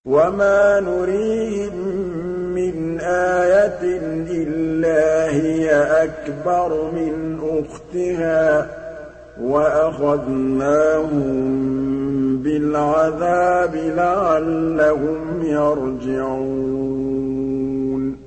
وَمَا نُرِيهِم مِّنْ آيَةٍ إِلَّا هِيَ أَكْبَرُ مِنْ أُخْتِهَا ۖ وَأَخَذْنَاهُم بِالْعَذَابِ لَعَلَّهُمْ يَرْجِعُونَ